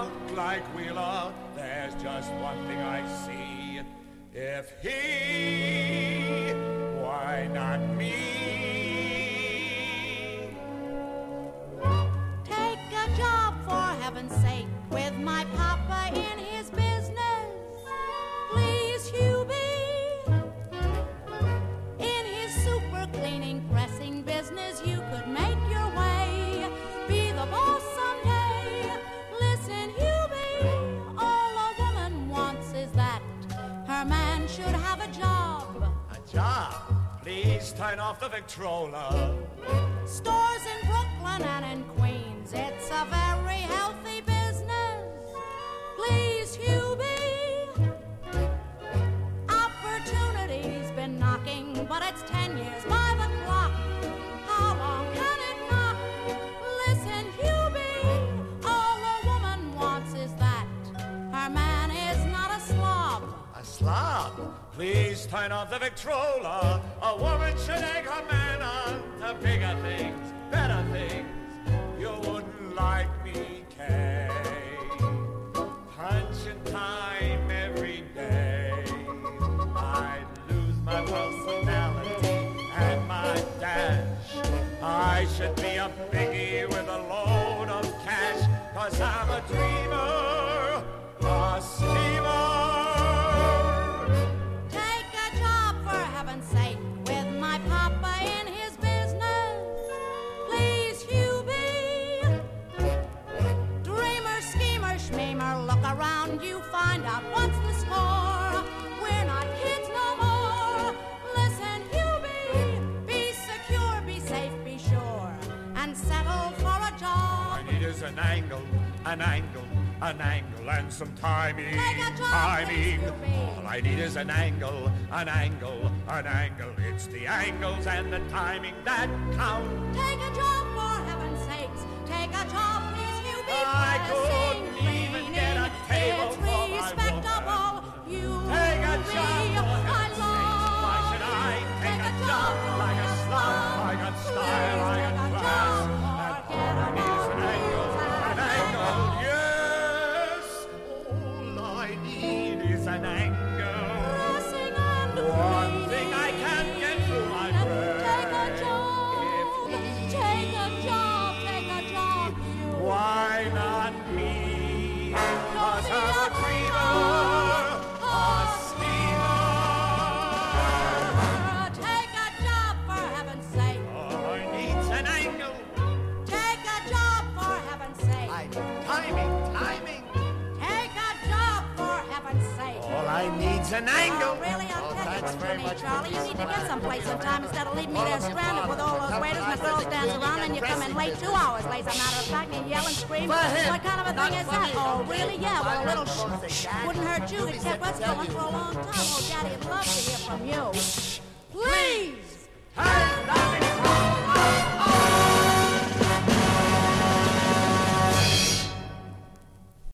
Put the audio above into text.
out like Wheeler, there's just one thing I see. If he, why not me? Take a job, for heaven's sake, with my papa in his business. Please, Hubie. In his super cleaning, pressing business, you could make your way. Be the boss someday. Listen, Hubie, all a woman wants is that her man should have a job. A job? Please turn off the Victrola. Stores in Brooklyn and in Queens, it's a very healthy business. Please, Hubie. Opportunity's been knocking, but it's 10 years by the clock. How long can it knock? Listen, Hubie, all a woman wants is that her man is not a slob. A slob? Please turn off the Victrola. A woman should egg her man on to bigger things, better things. You wouldn't like me, Kay. Punching time every day. I'd lose my personality and my dash. I should be a biggie with a load of cash, 'cause I'm a dreamer, a schemer. Take a job, for heaven's sake, with my papa in his business. Please, Hubie. Dreamer, schemer, schmemer, look around you, find out what's the score. We're not kids no more. Listen, Hubie, be secure, be safe, be sure, and settle for a job. I need is an angle, an angle, an angle, and some timing. Take a job, Timing. please, Hubie. All I need is an angle, an angle, an angle. It's the angles and the timing that count. Take a job, for heaven's sakes. Take a job, please, Hubie. I Pressing, couldn't even get a cleaning, table it's for my respectable. You Take a job, for I heaven's sakes. Why should I take a job like a slob? I got style, I got class, and all I need is an angle, an angle. Yes, all I need is an angle. Pressing and One cleaning. thing I can't get through my brain. Take a job. Take a job. Take a job. You Why not me? 'Cause I'm a dreamer, a schemer. Take a job, for heaven's sake. All I need's an angle. Take a job, for heaven's sake. Timing, timing. Take a job, for heaven's sake. All I need's an angle. Oh, really? I'll tell you thanks what very you need, much for Charlie. You this. need to get someplace sometime instead of leaving me there stranded with all those waiters and the girls dance around and you come in late 2 hours late. As a matter of fact, and you yell and scream. For him, What kind of a not thing is for that? me. Oh, really? Yeah, well, a little Don't say that. wouldn't hurt you. It kept us Tell going you. for a long time. Oh, Daddy'd love to hear from you.